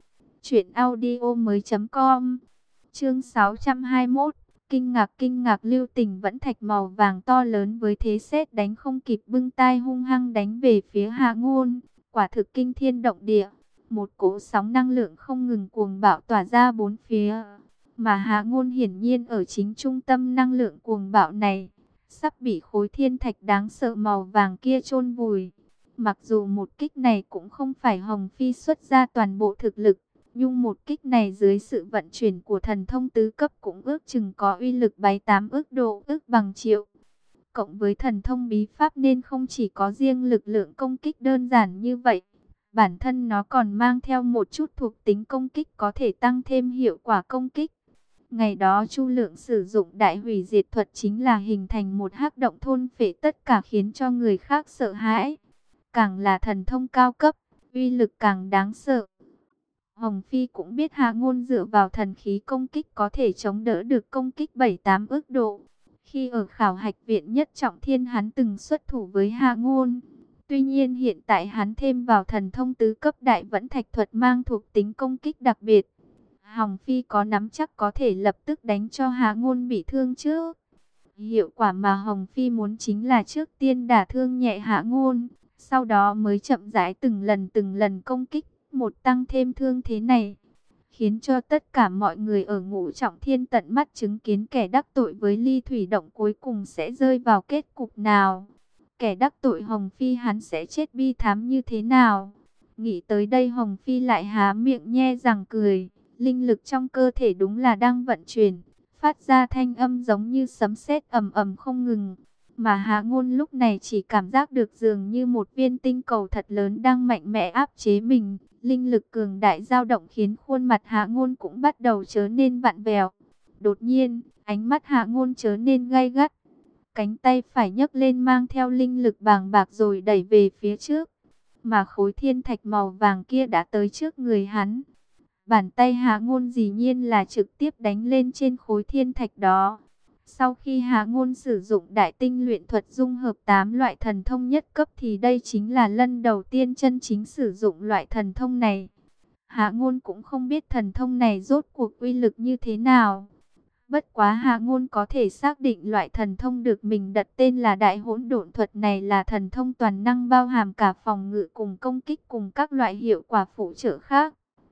truyệnaudiomoi.com. Chương 621. Kinh ngạc lưu tình vẫn thạch màu vàng to lớn với thế sét đánh không kịp bưng tai hung hăng đánh về phía Hạ Ngôn, quả thực kinh thiên động địa. Một cỗ sóng năng lượng không ngừng cuồng bạo tỏa ra bốn phía, mà Hạ Ngôn hiển nhiên ở chính trung tâm năng lượng cuồng bạo này, sắp bị khối thiên thạch đáng sợ màu vàng kia chôn vùi. Mặc dù một kích này cũng không phải Hồng Phi xuất ra toàn bộ thực lực, nhưng một kích này dưới sự vận chuyển của thần thông tứ cấp cũng ước chừng có uy lực 7-8 ức độ, ức bằng triệu. Cộng với thần thông bí pháp nên không chỉ có riêng lực lượng công kích đơn giản như vậy, bản thân nó còn mang theo một chút thuộc tính công kích có thể tăng thêm hiệu quả công kích. Ngày đó Chu Lượng sử dụng đại hủy diệt thuật chính là hình thành một hắc động thôn phệ tất cả khiến cho người khác sợ hãi. Càng là thần thông cao cấp, uy lực càng đáng sợ. Hồng Phi cũng biết Hạ Ngôn dựa vào thần khí công kích có thể chống đỡ được công kích 7-8 ức độ. Khi ở khảo hạch viện nhất trọng thiên hắn từng xuất thủ với Hạ Ngôn. Tuy nhiên hiện tại hắn thêm vào thần thông tứ cấp đại vẫn thạch thuật mang thuộc tính công kích đặc biệt. Hồng Phi có nắm chắc có thể lập tức đánh cho Hạ Ngôn bị thương chứ. Hiệu quả mà Hồng Phi muốn chính là trước tiên đả thương nhẹ Hạ Ngôn, sau đó mới chậm rãi từng lần công kích, một tăng thêm thương thế này, khiến cho tất cả mọi người ở ngũ trọng thiên tận mắt chứng kiến kẻ đắc tội với ly thủy động cuối cùng sẽ rơi vào kết cục nào. Kẻ đắc tội Hồng Phi hắn sẽ chết bi thảm như thế nào. Nghĩ tới đây Hồng Phi lại há miệng nhe răng cười. Linh lực trong cơ thể đúng là đang vận chuyển, phát ra thanh âm giống như sấm sét ầm ầm không ngừng. Mà Hạ Ngôn lúc này chỉ cảm giác được dường như một viên tinh cầu thật lớn đang mạnh mẽ áp chế mình. Linh lực cường đại dao động khiến khuôn mặt Hạ Ngôn cũng bắt đầu trở nên vặn vẹo. Đột nhiên, ánh mắt Hạ Ngôn trở nên gay gắt. Cánh tay phải nhấc lên mang theo linh lực bàng bạc rồi đẩy về phía trước. Mà khối thiên thạch màu vàng kia đã tới trước người hắn. Bàn tay Hạ Ngôn dĩ nhiên là trực tiếp đánh lên trên khối thiên thạch đó. Sau khi Hạ Ngôn sử dụng đại tinh luyện thuật dung hợp 8 loại thần thông nhất cấp thì đây chính là lần đầu tiên chân chính sử dụng loại thần thông này. Hạ Ngôn cũng không biết thần thông này rốt cuộc uy lực như thế nào. Bất quá Hạ Ngôn có thể xác định loại thần thông được mình đặt tên là Đại Hỗn Độn Thuật này là thần thông toàn năng bao hàm cả phòng ngự cùng công kích cùng các loại hiệu quả phụ trợ khác.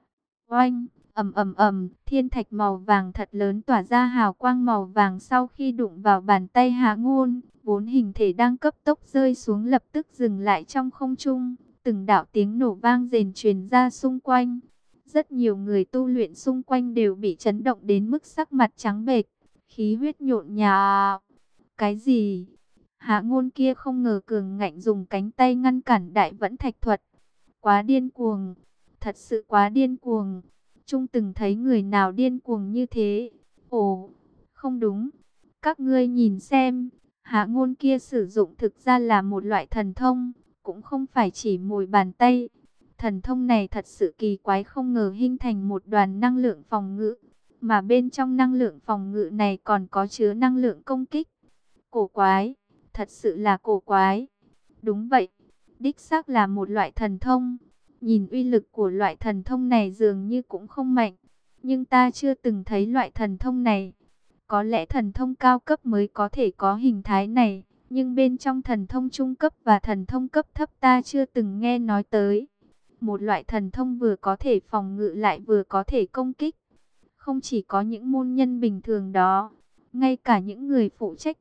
Oanh, ầm, thiên thạch màu vàng thật lớn tỏa ra hào quang màu vàng sau khi đụng vào bàn tay Hạ Ngôn, vốn hình thể đang cấp tốc rơi xuống lập tức dừng lại trong không trung, từng đạo tiếng nổ vang rền truyền ra xung quanh. Rất nhiều người tu luyện xung quanh đều bị chấn động đến mức sắc mặt trắng bệch, khí huyết nhộn nhạo. Cái gì? Hạ Ngôn kia không ngờ cường ngạnh dùng cánh tay ngăn cản Đại Vẫn Thạch Thuật. Quá điên cuồng, thật sự quá điên cuồng. Trung từng thấy người nào điên cuồng như thế. Ồ, không đúng. Các ngươi nhìn xem, Hạ Ngôn kia sử dụng thực ra là một loại thần thông, cũng không phải chỉ mồi bàn tay. Thần thông này thật sự kỳ quái, không ngờ hình thành một đoàn năng lượng phòng ngự, mà bên trong năng lượng phòng ngự này còn có chứa năng lượng công kích. Cổ quái, thật sự là cổ quái. Đúng vậy, đích xác là một loại thần thông. Nhìn uy lực của loại thần thông này dường như cũng không mạnh, nhưng ta chưa từng thấy loại thần thông này. Có lẽ thần thông cao cấp mới có thể có hình thái này, nhưng bên trong thần thông trung cấp và thần thông cấp thấp ta chưa từng nghe nói tới. Một loại thần thông vừa có thể phòng ngự lại vừa có thể công kích. Không chỉ có những môn nhân bình thường đó, ngay cả những người phụ trách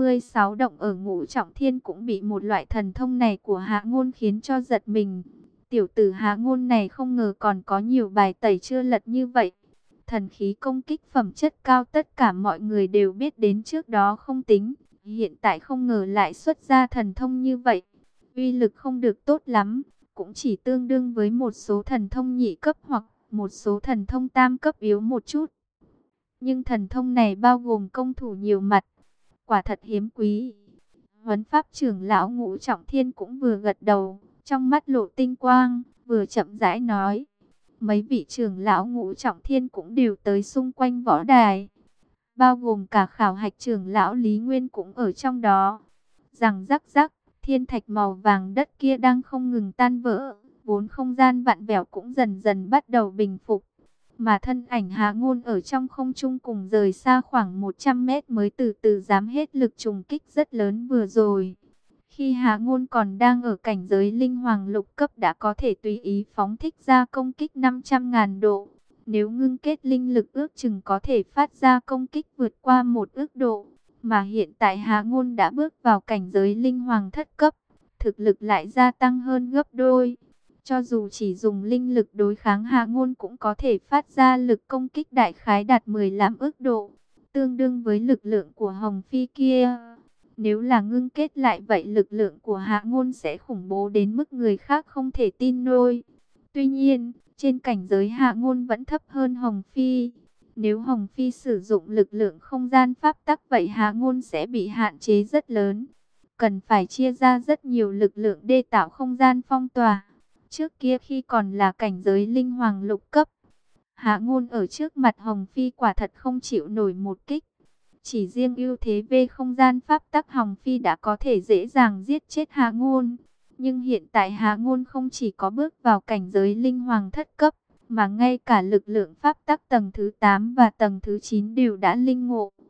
36 động ở Ngũ Trọng Thiên cũng bị một loại thần thông này của Hạ Ngôn khiến cho giật mình. Tiểu tử Hạ Ngôn này không ngờ còn có nhiều bài tẩy chưa lật như vậy. Thần khí công kích phẩm chất cao tất cả mọi người đều biết đến trước đó không tính. Hiện tại không ngờ lại xuất ra thần thông như vậy. Uy lực không được tốt lắm, cũng chỉ tương đương với một số thần thông nhị cấp hoặc một số thần thông tam cấp yếu một chút. Nhưng thần thông này bao gồm công thủ nhiều mặt, quả thật hiếm quý. Huấn Pháp trưởng lão Ngũ Trọng Thiên cũng vừa gật đầu, trong mắt lộ tinh quang, vừa chậm rãi nói. Mấy vị trưởng lão Ngũ Trọng Thiên cũng đều tới xung quanh võ đài, bao gồm cả khảo hạch trưởng lão Lý Nguyên cũng ở trong đó. Rằng rắc rắc, thiên thạch màu vàng đất kia đang không ngừng tan vỡ, vốn không gian vặn vẹo cũng dần dần bắt đầu bình phục. Mà thân ảnh Hạ Ngôn ở trong không trung cùng rời xa khoảng 100 mét mới từ từ dám hết lực trùng kích rất lớn vừa rồi. Khi Hạ Ngôn còn đang ở cảnh giới linh hoàng lục cấp đã có thể tùy ý phóng thích ra công kích 500.000 độ. Nếu ngưng kết linh lực ước chừng có thể phát ra công kích vượt qua 1 ước độ. Mà hiện tại Hạ Ngôn đã bước vào cảnh giới linh hoàng thất cấp, thực lực lại gia tăng hơn gấp đôi. Cho dù chỉ dùng linh lực đối kháng Hạ Ngôn cũng có thể phát ra lực công kích đại khái đạt 15 ức độ, tương đương với lực lượng của Hồng Phi kia. Nếu là ngưng kết lại vậy lực lượng của Hạ Ngôn sẽ khủng bố đến mức người khác không thể tin nổi. Tuy nhiên, trên cảnh giới Hạ Ngôn vẫn thấp hơn Hồng Phi. Nếu Hồng Phi sử dụng lực lượng không gian pháp tắc vậy Hạ Ngôn sẽ bị hạn chế rất lớn. Cần phải chia ra rất nhiều lực lượng để tạo không gian phong tỏa. Trước kia khi còn là cảnh giới linh hoàng lục cấp, Hạ Ngôn ở trước mặt Hồng Phi quả thật không chịu nổi một kích. Chỉ riêng ưu thế về không gian pháp tắc Hồng Phi đã có thể dễ dàng giết chết Hạ Ngôn. Nhưng hiện tại Hạ Ngôn không chỉ có bước vào cảnh giới linh hoàng thất cấp, mà ngay cả lực lượng pháp tắc tầng thứ 8 và tầng thứ 9 đều đã linh ngộ.